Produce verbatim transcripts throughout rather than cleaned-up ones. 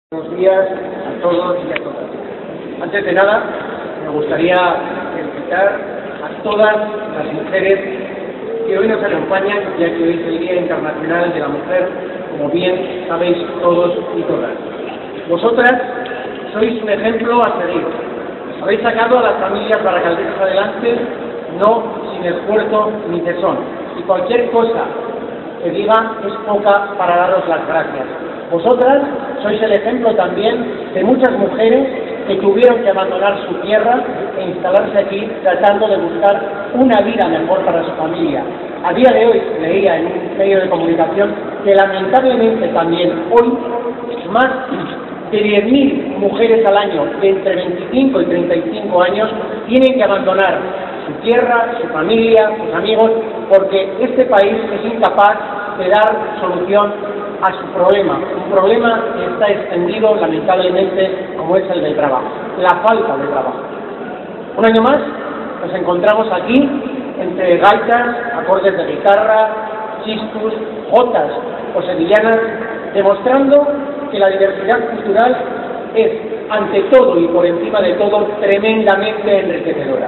Buenos días a todos y a todas. Antes de nada, me gustaría felicitar a todas las mujeres que hoy nos acompañan, ya que hoy es el Día Internacional de la Mujer, como bien sabéis todos y todas. Vosotras sois un ejemplo a seguir. Habéis sacado a las familias baracaldeses adelante, no sin esfuerzo ni tesón. Y cualquier cosa que diga es poca para daros las gracias. Vosotras sois el ejemplo también de muchas mujeres que tuvieron que abandonar su tierra e instalarse aquí tratando de buscar una vida mejor para su familia. A día de hoy leía en un medio de comunicación que lamentablemente también hoy más de diez mil mujeres al año de entre veinticinco y treinta y cinco años tienen que abandonar su tierra, su familia, sus amigos, porque este país es incapaz de dar solución a su problema, un problema que está extendido lamentablemente como es el del trabajo, la falta de trabajo. Un año más nos encontramos aquí entre gaitas, acordes de guitarra, chistus, jotas o sevillanas, demostrando que la diversidad cultural es, ante todo y por encima de todo, tremendamente enriquecedora.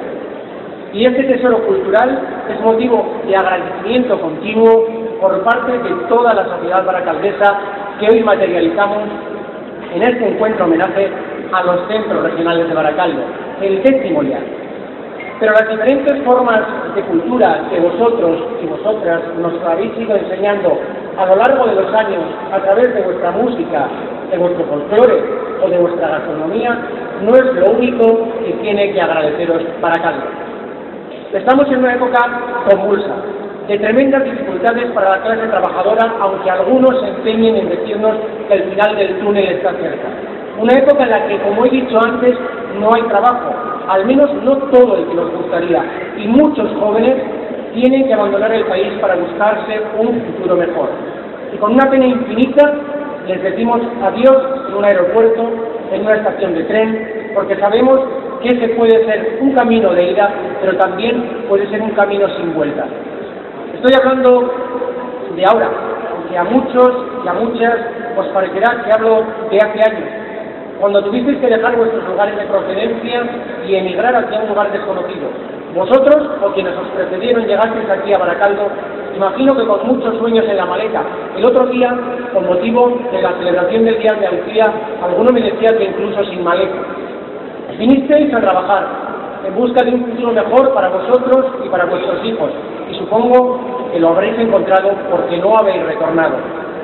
Y este tesoro cultural es motivo de agradecimiento continuo por parte de toda la sociedad baracaldesa que hoy materializamos en este encuentro homenaje a los centros regionales de Baracaldo, el décimo ya. Pero las diferentes formas de cultura que vosotros y vosotras nos habéis ido enseñando a lo largo de los años a través de vuestra música, de vuestro folclore o de vuestra gastronomía, no es lo único que tiene que agradeceros Baracaldo. Estamos en una época convulsa, de tremendas dificultades para la clase trabajadora, aunque algunos se empeñen en decirnos que el final del túnel está cerca. Una época en la que, como he dicho antes, no hay trabajo, al menos no todo el que nos gustaría, y muchos jóvenes tienen que abandonar el país para buscarse un futuro mejor. Y con una pena infinita les decimos adiós en un aeropuerto, en una estación de tren, porque sabemos que ese puede ser un camino de ida, pero también puede ser un camino sin vuelta. Estoy hablando de ahora, aunque a muchos y a muchas os parecerá que hablo de hace años, cuando tuvisteis que dejar vuestros lugares de procedencia y emigrar hacia un lugar desconocido. Vosotros, o quienes os precedieron, llegasteis aquí a Baracaldo, imagino que con muchos sueños en la maleta. El otro día, con motivo de la celebración del Día de Andalucía, alguno me decía que incluso sin maleta. Vinisteis a trabajar, en busca de un futuro mejor para vosotros y para vuestros hijos, y supongo que lo habréis encontrado porque no habéis retornado.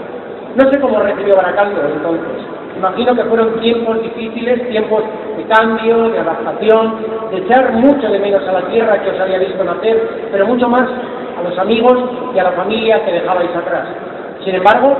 No sé cómo recibió Baracaldo entonces. Imagino que fueron tiempos difíciles, tiempos de cambio, de adaptación, de echar mucho de menos a la tierra que os había visto nacer, pero mucho más a los amigos y a la familia que dejabais atrás. Sin embargo,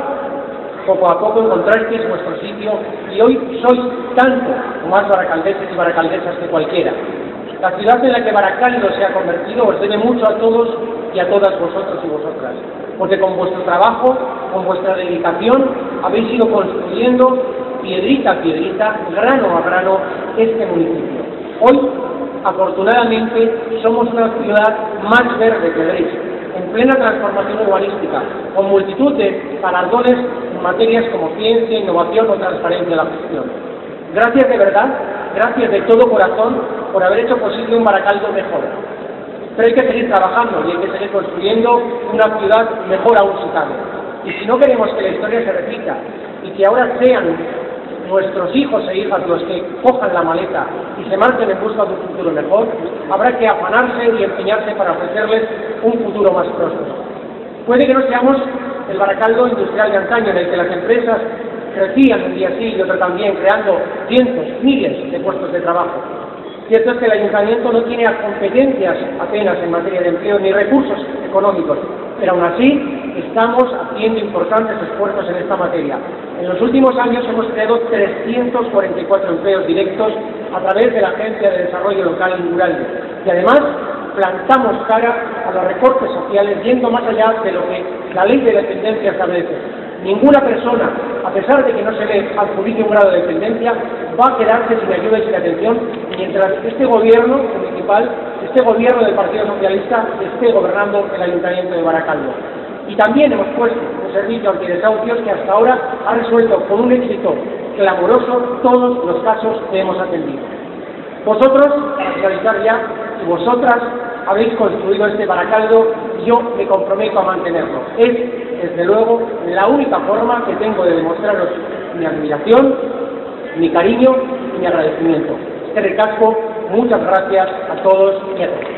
poco a poco encontrasteis vuestro sitio y hoy sois tanto o más baracaldeses y baracaldesas que cualquiera. La ciudad en la que Baracaldo se ha convertido os debe mucho a todos y a todas vosotros y vosotras, porque con vuestro trabajo, con vuestra dedicación, habéis ido construyendo piedrita a piedrita, grano a grano, este municipio. Hoy, afortunadamente, somos una ciudad más verde que Gris, en plena transformación urbanística, con multitud de galardones en materias como ciencia, innovación o transparencia de la gestión. Gracias de verdad, gracias de todo corazón por haber hecho posible un Baracaldo mejor. Pero hay que seguir trabajando y hay que seguir construyendo una ciudad mejor aún si cabe. Y si no queremos que la historia se repita y que ahora sean nuestros hijos e hijas los que cojan la maleta y se marchen en busca de un futuro mejor, habrá que afanarse y empeñarse para ofrecerles un futuro más próspero. Puede que no seamos el Baracaldo industrial de antaño, en el que las empresas crecían un día sí y otro también, creando cientos, miles de puestos de trabajo. Cierto es que el ayuntamiento no tiene competencias apenas en materia de empleo ni recursos económicos, pero aún así estamos haciendo importantes esfuerzos en esta materia. En los últimos años hemos creado trescientos cuarenta y cuatro empleos directos a través de la Agencia de Desarrollo Local y Rural y además plantamos cara a los recortes sociales yendo más allá de lo que la ley de dependencia establece. Ninguna persona, a pesar de que no se le adjudique un grado de dependencia, va a quedarse sin ayuda y sin atención mientras este gobierno municipal, este gobierno del Partido Socialista, esté gobernando el Ayuntamiento de Baracaldo. Y también hemos puesto un servicio antidesahucios que hasta ahora ha resuelto con un éxito clamoroso todos los casos que hemos atendido. Vosotros, para finalizar ya, y vosotras habéis construido este Baracaldo y yo me comprometo a mantenerlo. Es, desde luego, la única forma que tengo de demostraros mi admiración, mi cariño y mi agradecimiento. Este recasco, muchas gracias a todos y a todas.